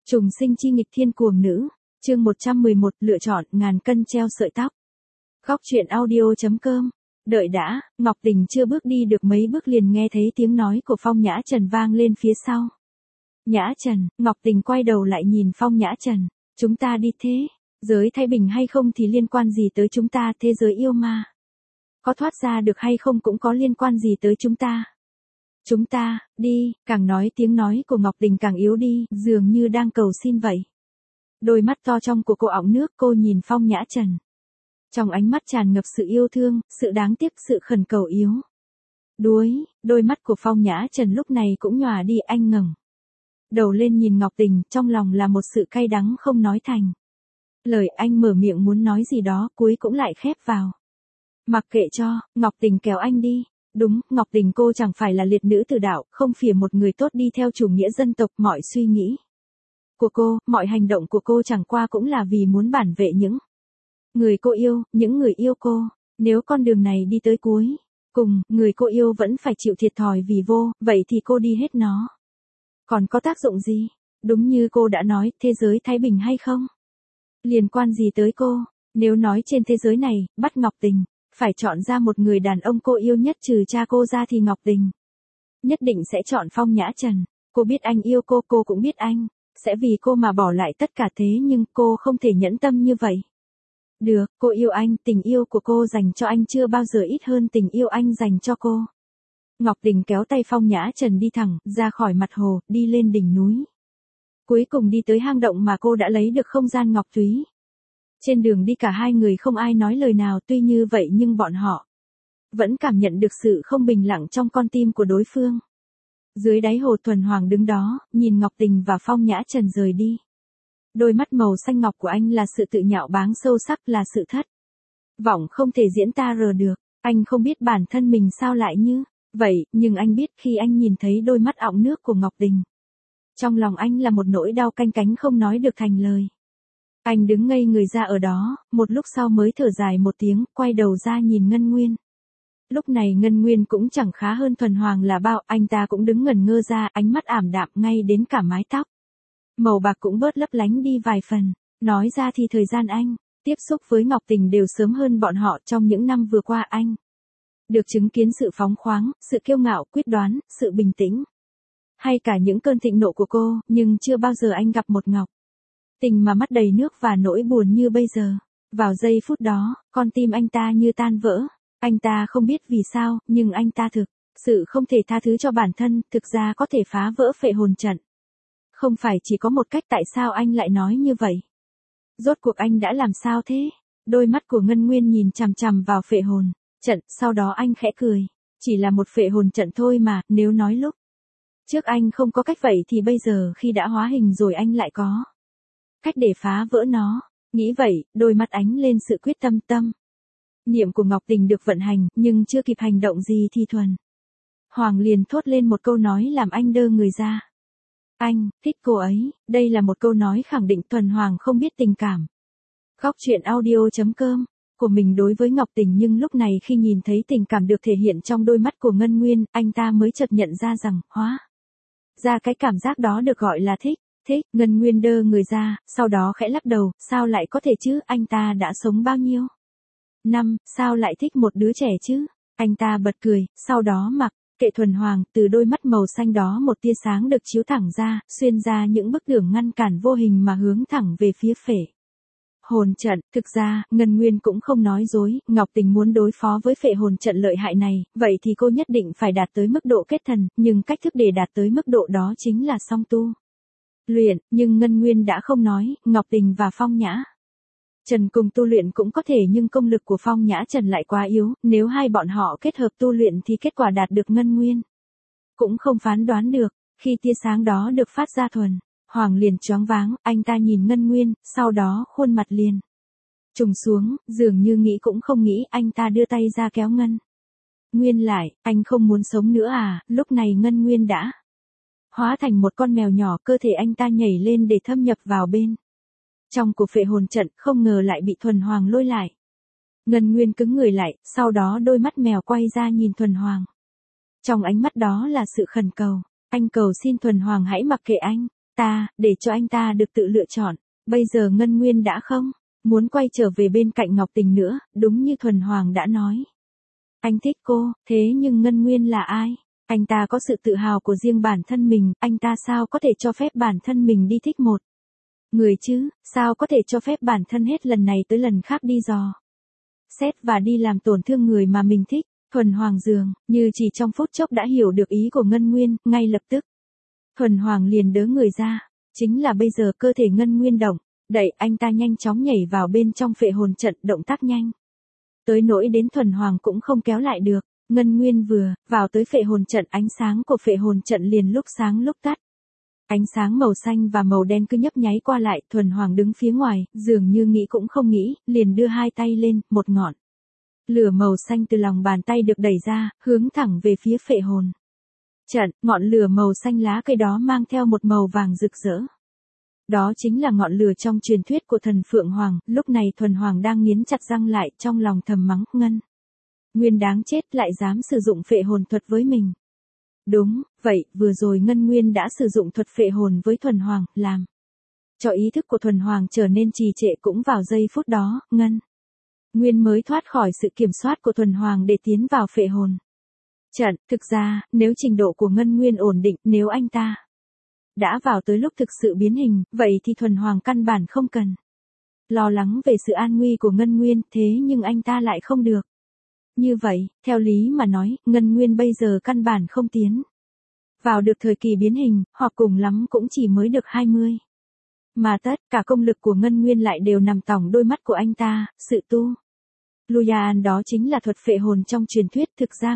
Trùng sinh chi nghịch thiên cuồng nữ, chương 111, lựa chọn ngàn cân treo sợi tóc. Góc truyện audio.com. Đợi đã, Ngọc Tình chưa bước đi được mấy bước liền nghe thấy tiếng nói của Phong Nhã Trần vang lên phía sau. Nhã Trần, Ngọc Tình quay đầu lại nhìn Phong Nhã Trần, chúng ta đi thế, giới thái bình hay không thì liên quan gì tới chúng ta, thế giới yêu ma. Có thoát ra được hay không cũng có liên quan gì tới chúng ta. Chúng ta, đi, càng nói tiếng nói của Ngọc Tình càng yếu đi, dường như đang cầu xin vậy. Đôi mắt to trong của cô ỏng nước, cô nhìn Phong Nhã Trần. Trong ánh mắt tràn ngập sự yêu thương, sự đáng tiếc, sự khẩn cầu yếu. Đôi mắt của Phong Nhã Trần lúc này cũng nhòa đi, anh ngẩng đầu lên nhìn Ngọc Tình, trong lòng là một sự cay đắng không nói thành. Lời anh mở miệng muốn nói gì đó, cuối cũng lại khép vào. Mặc kệ cho, Ngọc Tình kéo anh đi. Đúng, Ngọc Tình cô chẳng phải là liệt nữ tử đạo, không phỉa một người tốt đi theo chủ nghĩa dân tộc, mọi suy nghĩ của cô, mọi hành động của cô chẳng qua cũng là vì muốn bảo vệ những người cô yêu, những người yêu cô. Nếu con đường này đi tới cuối cùng, người cô yêu vẫn phải chịu thiệt thòi vì vô, vậy thì cô đi hết nó. Còn có tác dụng gì? Đúng như cô đã nói, thế giới thái bình hay không? Liên quan gì tới cô? Nếu nói trên thế giới này, bắt Ngọc Tình phải chọn ra một người đàn ông cô yêu nhất trừ cha cô ra thì Ngọc Tình nhất định sẽ chọn Phong Nhã Trần. Cô biết anh yêu cô cũng biết anh sẽ vì cô mà bỏ lại tất cả, thế nhưng cô không thể nhẫn tâm như vậy. Được, cô yêu anh, tình yêu của cô dành cho anh chưa bao giờ ít hơn tình yêu anh dành cho cô. Ngọc Tình kéo tay Phong Nhã Trần đi thẳng ra khỏi mặt hồ, đi lên đỉnh núi. Cuối cùng đi tới hang động mà cô đã lấy được không gian ngọc thúy. Trên đường đi cả hai người không ai nói lời nào, tuy như vậy nhưng bọn họ vẫn cảm nhận được sự không bình lặng trong con tim của đối phương. Dưới đáy hồ, Thuần Hoàng đứng đó, nhìn Ngọc Tình và Phong Nhã Trần rời đi. Đôi mắt màu xanh ngọc của anh là sự tự nhạo báng sâu sắc, là sự thất vọng không thể diễn tả được. Anh không biết bản thân mình sao lại như vậy, nhưng anh biết khi anh nhìn thấy đôi mắt ọng nước của Ngọc Tình, trong lòng anh là một nỗi đau canh cánh không nói được thành lời. Anh đứng ngây người ra ở đó, một lúc sau mới thở dài một tiếng, quay đầu ra nhìn Ngân Nguyên. Lúc này Ngân Nguyên cũng chẳng khá hơn Thuần Hoàng là bao, anh ta cũng đứng ngẩn ngơ ra, ánh mắt ảm đạm ngay đến cả mái tóc màu bạc cũng bớt lấp lánh đi vài phần. Nói ra thì thời gian anh tiếp xúc với Ngọc Tình đều sớm hơn bọn họ. Trong những năm vừa qua anh được chứng kiến sự phóng khoáng, sự kiêu ngạo, quyết đoán, sự bình tĩnh, hay cả những cơn thịnh nộ của cô, nhưng chưa bao giờ anh gặp một Ngọc Tình mà mắt đầy nước và nỗi buồn như bây giờ. Vào giây phút đó, con tim anh ta như tan vỡ. Anh ta không biết vì sao, nhưng anh ta thực sự không thể tha thứ cho bản thân, thực ra có thể phá vỡ phệ hồn trận. Không phải chỉ có một cách, tại sao anh lại nói như vậy? Rốt cuộc anh đã làm sao thế? Đôi mắt của Ngân Nguyên nhìn chằm chằm vào phệ hồn trận, sau đó anh khẽ cười. Chỉ là một phệ hồn trận thôi mà, nếu nói lúc trước anh không có cách vậy thì bây giờ khi đã hóa hình rồi anh lại có cách để phá vỡ nó. Nghĩ vậy, đôi mắt ánh lên sự quyết tâm. Niệm của Ngọc Tình được vận hành, nhưng chưa kịp hành động gì thì Thuần Hoàng liền thốt lên một câu nói làm anh đơ người ra. Anh thích cô ấy. Đây là một câu nói khẳng định Thuần Hoàng không biết tình cảm góc truyện audio.com của mình đối với Ngọc Tình, nhưng lúc này khi nhìn thấy tình cảm được thể hiện trong đôi mắt của Ngân Nguyên, anh ta mới chợt nhận ra rằng, hóa ra cái cảm giác đó được gọi là thích. Ngân Nguyên đơ người ra, sau đó khẽ lắc đầu, sao lại có thể chứ, anh ta đã sống bao nhiêu năm, sao lại thích một đứa trẻ chứ? Anh ta bật cười, sau đó mặc kệ Thuần Hoàng, từ đôi mắt màu xanh đó một tia sáng được chiếu thẳng ra, xuyên ra những bức tường ngăn cản vô hình mà hướng thẳng về phía phệ hồn trận. Thực ra, Ngân Nguyên cũng không nói dối, Ngọc Tình muốn đối phó với phệ hồn trận lợi hại này, vậy thì cô nhất định phải đạt tới mức độ kết thần, nhưng cách thức để đạt tới mức độ đó chính là song tu luyện, nhưng Ngân Nguyên đã không nói. Ngọc Tình và Phong Nhã Trần cùng tu luyện cũng có thể, nhưng công lực của Phong Nhã Trần lại quá yếu, nếu hai bọn họ kết hợp tu luyện thì kết quả đạt được Ngân Nguyên cũng không phán đoán được. Khi tia sáng đó được phát ra, Thuần Hoàng liền choáng váng, anh ta nhìn Ngân Nguyên, sau đó khuôn mặt liền trùng xuống, dường như nghĩ cũng không nghĩ, anh ta đưa tay ra kéo Ngân Nguyên lại. Anh không muốn sống nữa à? Lúc này Ngân Nguyên đã hóa thành một con mèo nhỏ, cơ thể anh ta nhảy lên để thâm nhập vào bên trong của phệ hồn trận, không ngờ lại bị Thuần Hoàng lôi lại. Ngân Nguyên cứng người lại, sau đó đôi mắt mèo quay ra nhìn Thuần Hoàng. Trong ánh mắt đó là sự khẩn cầu. Anh cầu xin Thuần Hoàng hãy mặc kệ anh. để cho anh ta được tự lựa chọn. Bây giờ Ngân Nguyên đã không muốn quay trở về bên cạnh Ngọc Tình nữa, đúng như Thuần Hoàng đã nói. Anh thích cô, thế nhưng Ngân Nguyên là ai? Anh ta có sự tự hào của riêng bản thân mình, anh ta sao có thể cho phép bản thân mình đi thích một người chứ, sao có thể cho phép bản thân hết lần này tới lần khác đi dò xét và đi làm tổn thương người mà mình thích. Thuần Hoàng dường như chỉ trong phút chốc đã hiểu được ý của Ngân Nguyên, ngay lập tức. Thuần Hoàng liền đỡ người ra, chính là bây giờ cơ thể Ngân Nguyên động, đẩy anh ta nhanh chóng nhảy vào bên trong phệ hồn trận, động tác nhanh. Tới nỗi đến Thuần Hoàng cũng không kéo lại được, Ngân Nguyên vừa vào tới phệ hồn trận, ánh sáng của phệ hồn trận liền lúc sáng lúc tắt. Ánh sáng màu xanh và màu đen cứ nhấp nháy qua lại, Thuần Hoàng đứng phía ngoài, dường như nghĩ cũng không nghĩ, liền đưa hai tay lên, một ngọn lửa màu xanh từ lòng bàn tay được đẩy ra, hướng thẳng về phía phệ hồn trận. Ngọn lửa màu xanh lá cây đó mang theo một màu vàng rực rỡ. Đó chính là ngọn lửa trong truyền thuyết của thần Phượng Hoàng. Lúc này Thuần Hoàng đang nghiến chặt răng lại, trong lòng thầm mắng, Ngân Nguyên đáng chết, lại dám sử dụng phệ hồn thuật với mình. Đúng vậy, vừa rồi Ngân Nguyên đã sử dụng thuật phệ hồn với Thuần Hoàng, làm cho ý thức của Thuần Hoàng trở nên trì trệ. Cũng vào giây phút đó, Ngân Nguyên mới thoát khỏi sự kiểm soát của Thuần Hoàng để tiến vào phệ hồn trận. Thực ra, nếu trình độ của Ngân Nguyên ổn định, nếu anh ta đã vào tới lúc thực sự biến hình, vậy thì Thuần Hoàng căn bản không cần lo lắng về sự an nguy của Ngân Nguyên, thế nhưng anh ta lại không được. Như vậy, theo lý mà nói, Ngân Nguyên bây giờ căn bản không tiến vào được thời kỳ biến hình, hoặc cùng lắm cũng chỉ mới được 20. Mà tất cả công lực của Ngân Nguyên lại đều nằm tỏng đôi mắt của anh ta, sự tu Luyan đó chính là thuật phệ hồn trong truyền thuyết. Thực ra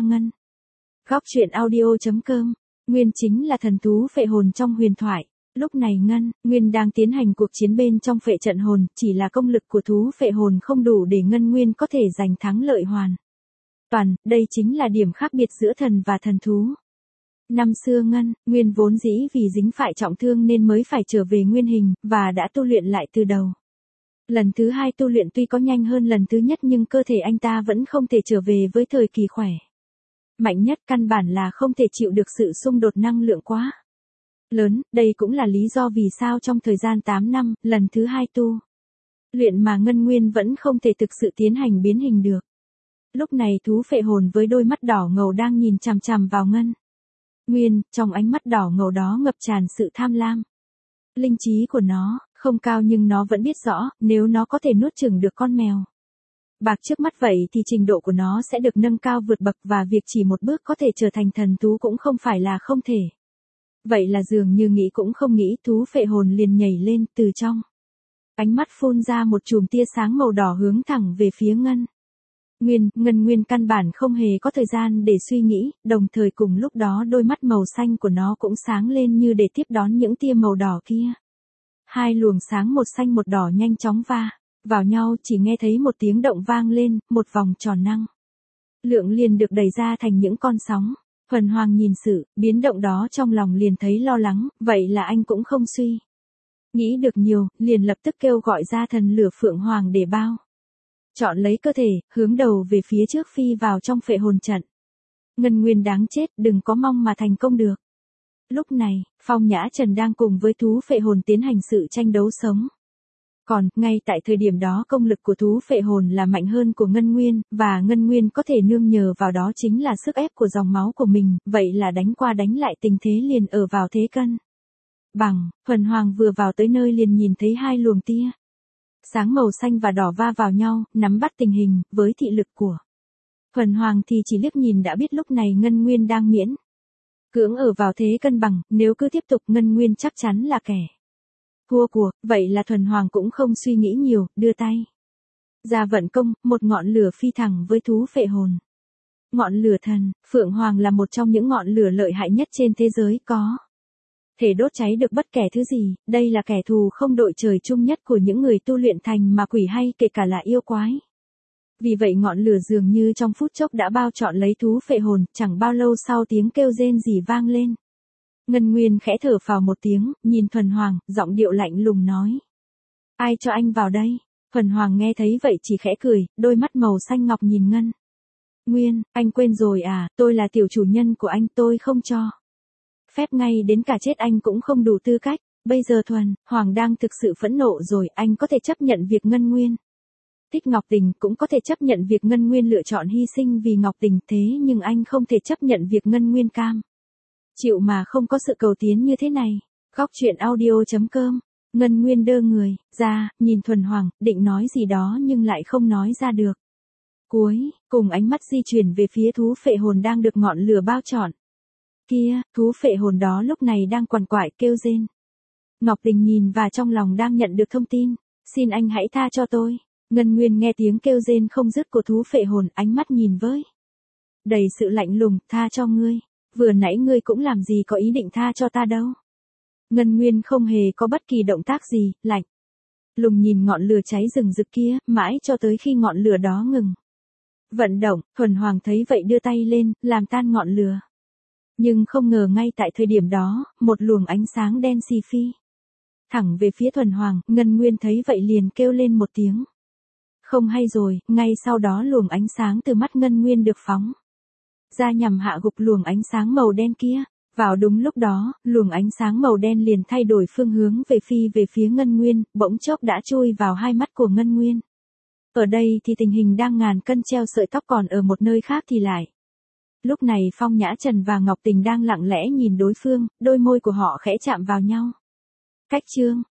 Góc truyện audio.com, Nguyên chính là thần thú phệ hồn trong huyền thoại. Lúc này Ngân Nguyên đang tiến hành cuộc chiến bên trong phệ trận hồn, chỉ là công lực của thú phệ hồn không đủ để Ngân Nguyên có thể giành thắng lợi hoàn toàn. Đây chính là điểm khác biệt giữa thần và thần thú. Năm xưa Ngân Nguyên vốn dĩ vì dính phải trọng thương nên mới phải trở về nguyên hình, và đã tu luyện lại từ đầu. Lần thứ hai tu luyện tuy có nhanh hơn lần thứ nhất, nhưng cơ thể anh ta vẫn không thể trở về với thời kỳ khỏe mạnh nhất, căn bản là không thể chịu được sự xung đột năng lượng quá lớn. Đây cũng là lý do vì sao trong thời gian 8 năm, lần thứ hai tu luyện mà Ngân Nguyên vẫn không thể thực sự tiến hành biến hình được. Lúc này thú phệ hồn với đôi mắt đỏ ngầu đang nhìn chằm chằm vào Ngân Nguyên, trong ánh mắt đỏ ngầu đó ngập tràn sự tham lam. Linh trí của nó không cao, nhưng nó vẫn biết rõ, nếu nó có thể nuốt chửng được con mèo bạc trước mắt vậy thì trình độ của nó sẽ được nâng cao vượt bậc, và việc chỉ một bước có thể trở thành thần thú cũng không phải là không thể. Vậy là dường như nghĩ cũng không nghĩ, thú phệ hồn liền nhảy lên, từ trong ánh mắt phun ra một chùm tia sáng màu đỏ hướng thẳng về phía Ngân Nguyên. Ngân Nguyên căn bản không hề có thời gian để suy nghĩ, đồng thời cùng lúc đó đôi mắt màu xanh của nó cũng sáng lên như để tiếp đón những tia màu đỏ kia. Hai luồng sáng một xanh một đỏ nhanh chóng va vào nhau, chỉ nghe thấy một tiếng động vang lên, một vòng tròn năng lượng liền được đẩy ra thành những con sóng. Thuần Hoàng nhìn sự biến động đó trong lòng liền thấy lo lắng, vậy là anh cũng không suy nghĩ được nhiều, liền lập tức kêu gọi ra thần lửa Phượng Hoàng để bao chọn lấy cơ thể, hướng đầu về phía trước phi vào trong phệ hồn trận. Ngân Nguyên đáng chết, đừng có mong mà thành công được. Lúc này, Phong Nhã Trần đang cùng với thú phệ hồn tiến hành sự tranh đấu sống còn. Ngay tại thời điểm đó công lực của thú phệ hồn là mạnh hơn của Ngân Nguyên, và Ngân Nguyên có thể nương nhờ vào đó chính là sức ép của dòng máu của mình, vậy là đánh qua đánh lại tình thế liền ở vào thế cân bằng. Thuần Hoàng vừa vào tới nơi liền nhìn thấy hai luồng tia sáng màu xanh và đỏ va vào nhau, nắm bắt tình hình, với thị lực của Thuần Hoàng thì chỉ liếc nhìn đã biết lúc này Ngân Nguyên đang miễn cưỡng ở vào thế cân bằng, nếu cứ tiếp tục Ngân Nguyên chắc chắn là kẻ thua cuộc. Vậy là Thuần Hoàng cũng không suy nghĩ nhiều, đưa tay ra vận công, một ngọn lửa phi thẳng với thú phệ hồn. Ngọn lửa thần Phượng Hoàng là một trong những ngọn lửa lợi hại nhất trên thế giới, có thể đốt cháy được bất kể thứ gì. Đây là kẻ thù không đội trời chung nhất của những người tu luyện thành ma quỷ hay kể cả là yêu quái. Vì vậy ngọn lửa dường như trong phút chốc đã bao trọn lấy thú phệ hồn. Chẳng bao lâu sau tiếng kêu rên rỉ vang lên. Ngân Nguyên khẽ thở phào một tiếng, nhìn Thuần Hoàng, giọng điệu lạnh lùng nói: Ai cho anh vào đây? Thuần Hoàng nghe thấy vậy chỉ khẽ cười, đôi mắt màu xanh ngọc nhìn Ngân Nguyên, anh quên rồi à, tôi là tiểu chủ nhân của anh, tôi không cho phép, ngay đến cả chết anh cũng không đủ tư cách Bây giờ Thuần Hoàng đang thực sự phẫn nộ rồi, anh có thể chấp nhận việc Ngân Nguyên thích Ngọc Tình, cũng có thể chấp nhận việc Ngân Nguyên lựa chọn hy sinh vì Ngọc Tình, thế nhưng anh không thể chấp nhận việc Ngân Nguyên cam chịu mà không có sự cầu tiến như thế này. Góc truyện audio.com. Ngân Nguyên đơ người ra, nhìn Thuần Hoàng, định nói gì đó nhưng lại không nói ra được. Cuối cùng ánh mắt di chuyển về phía thú phệ hồn đang được ngọn lửa bao trọn. Kia, thú phệ hồn đó lúc này đang quằn quại kêu rên. Ngọc Tình nhìn và trong lòng đang nhận được thông tin. Xin anh hãy tha cho tôi. Ngân Nguyên nghe tiếng kêu rên không dứt của thú phệ hồn, ánh mắt nhìn với đầy sự lạnh lùng, tha cho ngươi. Vừa nãy ngươi cũng làm gì có ý định tha cho ta đâu. Ngân Nguyên không hề có bất kỳ động tác gì, lạnh lùng nhìn ngọn lửa cháy rừng rực kia, mãi cho tới khi ngọn lửa đó ngừng vận động. Thuần Hoàng thấy vậy đưa tay lên, làm tan ngọn lửa. Nhưng không ngờ ngay tại thời điểm đó, một luồng ánh sáng đen xì phi thẳng về phía Thuần Hoàng. Ngân Nguyên thấy vậy liền kêu lên một tiếng không hay rồi, ngay sau đó luồng ánh sáng từ mắt Ngân Nguyên được phóng ra nhằm hạ gục luồng ánh sáng màu đen kia. Vào đúng lúc đó, luồng ánh sáng màu đen liền thay đổi phương hướng về phía Ngân Nguyên, bỗng chốc đã chui vào hai mắt của Ngân Nguyên. Ở đây thì tình hình đang ngàn cân treo sợi tóc, còn ở một nơi khác thì lại. Lúc này Phong Nhã Trần và Ngọc Tình đang lặng lẽ nhìn đối phương, đôi môi của họ khẽ chạm vào nhau. Cách chương